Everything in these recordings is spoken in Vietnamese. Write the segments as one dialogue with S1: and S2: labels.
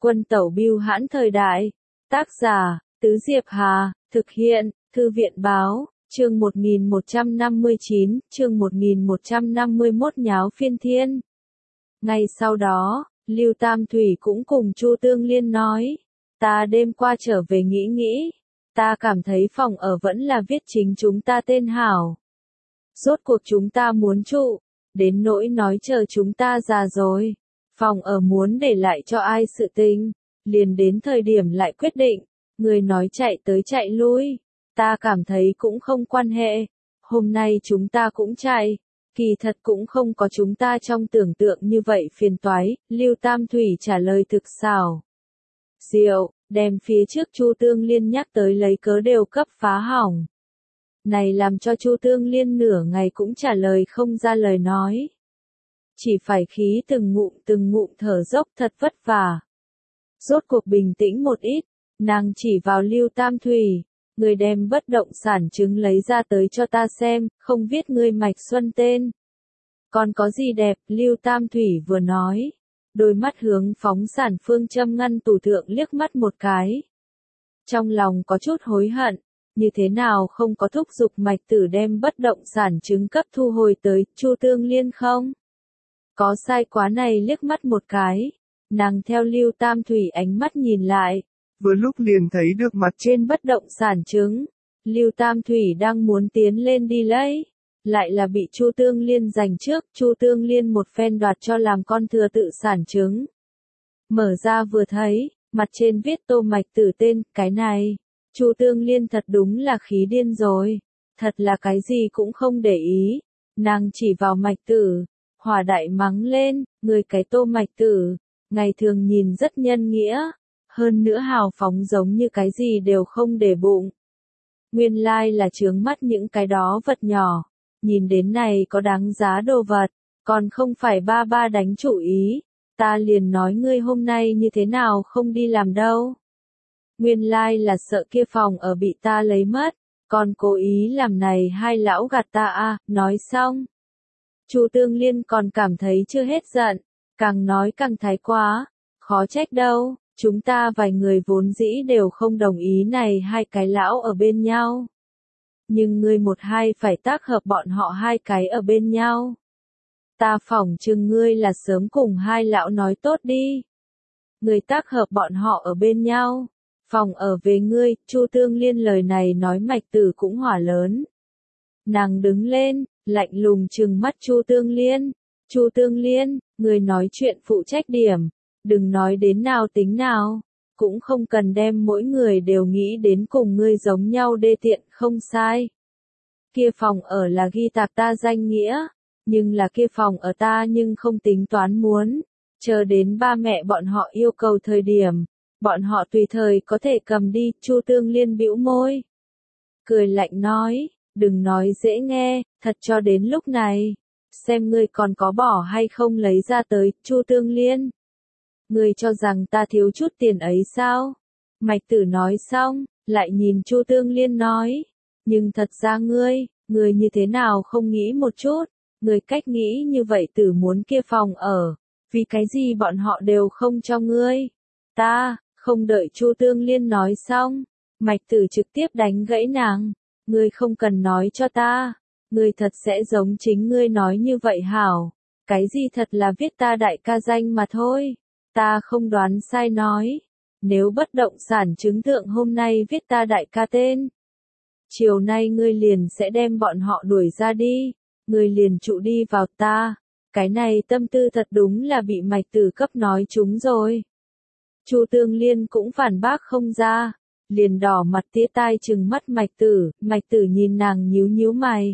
S1: Quân tẩu bưu hãn thời đại. Tác giả, Tứ Diệp Hà, thực hiện, Thư viện báo, chương 1159, chương 1151 nháo phiên thiên. Ngay sau đó, Lưu Tam Thủy cũng cùng Chu Tương Liên nói, ta đêm qua trở về nghĩ, ta cảm thấy phòng ở vẫn là viết chính chúng ta tên hảo. Rốt cuộc chúng ta muốn trụ, đến nỗi nói chờ chúng ta già rồi, phòng ở muốn để lại cho ai sự tình, liền đến thời điểm lại quyết định, người nói chạy tới chạy lui, ta cảm thấy cũng không quan hệ, hôm nay chúng ta cũng chạy, kỳ thật cũng không có chúng ta trong tưởng tượng như vậy phiền toái, Lưu Tam Thủy trả lời thực xảo. Diệu, đem phía trước Chu Tương Liên nhắc tới lấy cớ đều cấp phá hỏng. Này làm cho Chu Tương Liên nửa ngày cũng trả lời không ra lời nói. Chỉ phải khí từng ngụm thở dốc thật vất vả. Rốt cuộc bình tĩnh một ít, nàng chỉ vào Lưu Tam Thủy, người đem bất động sản chứng lấy ra tới cho ta xem, không viết ngươi Mạch Xuân tên. Còn có gì đẹp, Lưu Tam Thủy vừa nói, đôi mắt hướng phóng sản phương châm ngăn tủ thượng liếc mắt một cái. Trong lòng có chút hối hận, như thế nào không có thúc giục Mạch Tử đem bất động sản chứng cấp thu hồi tới Chu Tương Liên không? Có sai quá này liếc mắt một cái, nàng theo Lưu Tam Thủy ánh mắt nhìn lại,
S2: vừa lúc liền thấy được mặt
S1: trên bất động sản chứng, Lưu Tam Thủy đang muốn tiến lên đi lấy, lại là bị Chu Tương Liên giành trước, Chu Tương Liên một phen đoạt cho làm con thừa tự sản chứng. Mở ra vừa thấy, mặt trên viết Tô Mạch Tử tên, cái này, Chu Tương Liên thật đúng là khí điên rồi, thật là cái gì cũng không để ý, nàng chỉ vào Mạch Tử, hỏa đại mắng lên, người cái Tô Mạch Tử, ngày thường nhìn rất nhân nghĩa, hơn nữa hào phóng giống như cái gì đều không để bụng. Nguyên lai là chướng mắt những cái đó vật nhỏ, nhìn đến này có đáng giá đồ vật, còn không phải ba ba đánh chủ ý, ta liền nói ngươi hôm nay như thế nào không đi làm đâu. Nguyên lai là sợ kia phòng ở bị ta lấy mất, còn cố ý làm này hai lão gạt ta à, nói xong. Chu Tương Liên còn cảm thấy chưa hết giận, càng nói càng thái quá, khó trách đâu, chúng ta vài người vốn dĩ đều không đồng ý này hai cái lão ở bên nhau. Nhưng ngươi một hai phải tác hợp bọn họ hai cái ở bên nhau. Ta phỏng chừng ngươi là sớm cùng hai lão nói tốt đi. Ngươi tác hợp bọn họ ở bên nhau. Phòng ở về ngươi, Chu Tương Liên lời này nói Mạch Tử cũng hỏa lớn. Nàng đứng lên, lạnh lùng trừng mắt Chu Tương Liên. Chu Tương Liên, người nói chuyện phụ trách điểm, đừng nói đến nào tính nào, cũng không cần đem mỗi người đều nghĩ đến cùng ngươi giống nhau đê tiện, không sai. Kia phòng ở là ghi tạc ta danh nghĩa, nhưng là kia phòng ở ta nhưng không tính toán muốn, chờ đến ba mẹ bọn họ yêu cầu thời điểm, bọn họ tùy thời có thể cầm đi, Chu Tương Liên bĩu môi. Cười lạnh nói, đừng nói dễ nghe, thật cho đến lúc này, xem ngươi còn có bỏ hay không lấy ra tới, Chu Tương Liên. Ngươi cho rằng ta thiếu chút tiền ấy sao? Mạch Tử nói xong, lại nhìn Chu Tương Liên nói, nhưng thật ra ngươi như thế nào không nghĩ một chút, ngươi cách nghĩ như vậy Tử muốn kia phòng ở, vì cái gì bọn họ đều không cho ngươi? Ta, không đợi Chu Tương Liên nói xong, Mạch Tử trực tiếp đánh gãy nàng, ngươi không cần nói cho ta, ngươi thật sẽ giống chính ngươi nói như vậy hảo, cái gì thật là viết ta đại ca danh mà thôi, ta không đoán sai nói, nếu bất động sản chứng thượng hôm nay viết ta đại ca tên, chiều nay ngươi liền sẽ đem bọn họ đuổi ra đi, ngươi liền trụ đi vào ta, cái này tâm tư thật đúng là bị Mạch Tử cấp nói trúng rồi. Chu Tương Liên cũng phản bác không ra, liền đỏ mặt tía tai trừng mắt Mạch Tử nhìn nàng nhíu mày.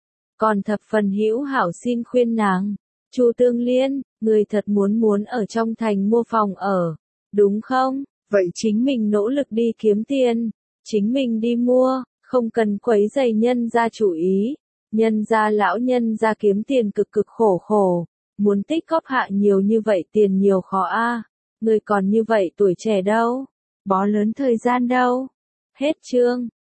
S1: Còn thập phần hữu hảo xin khuyên nàng, Chu Tương Liên, người thật muốn ở trong thành mua phòng ở, đúng không? Vậy chính mình nỗ lực đi kiếm tiền, chính mình đi mua, không cần quấy rầy nhân gia chủ ý, nhân gia lão nhân gia kiếm tiền cực khổ, muốn tích góp hạ nhiều như vậy tiền nhiều khó a. Người còn như vậy tuổi trẻ đâu, bó lớn thời gian đâu. Hết chương.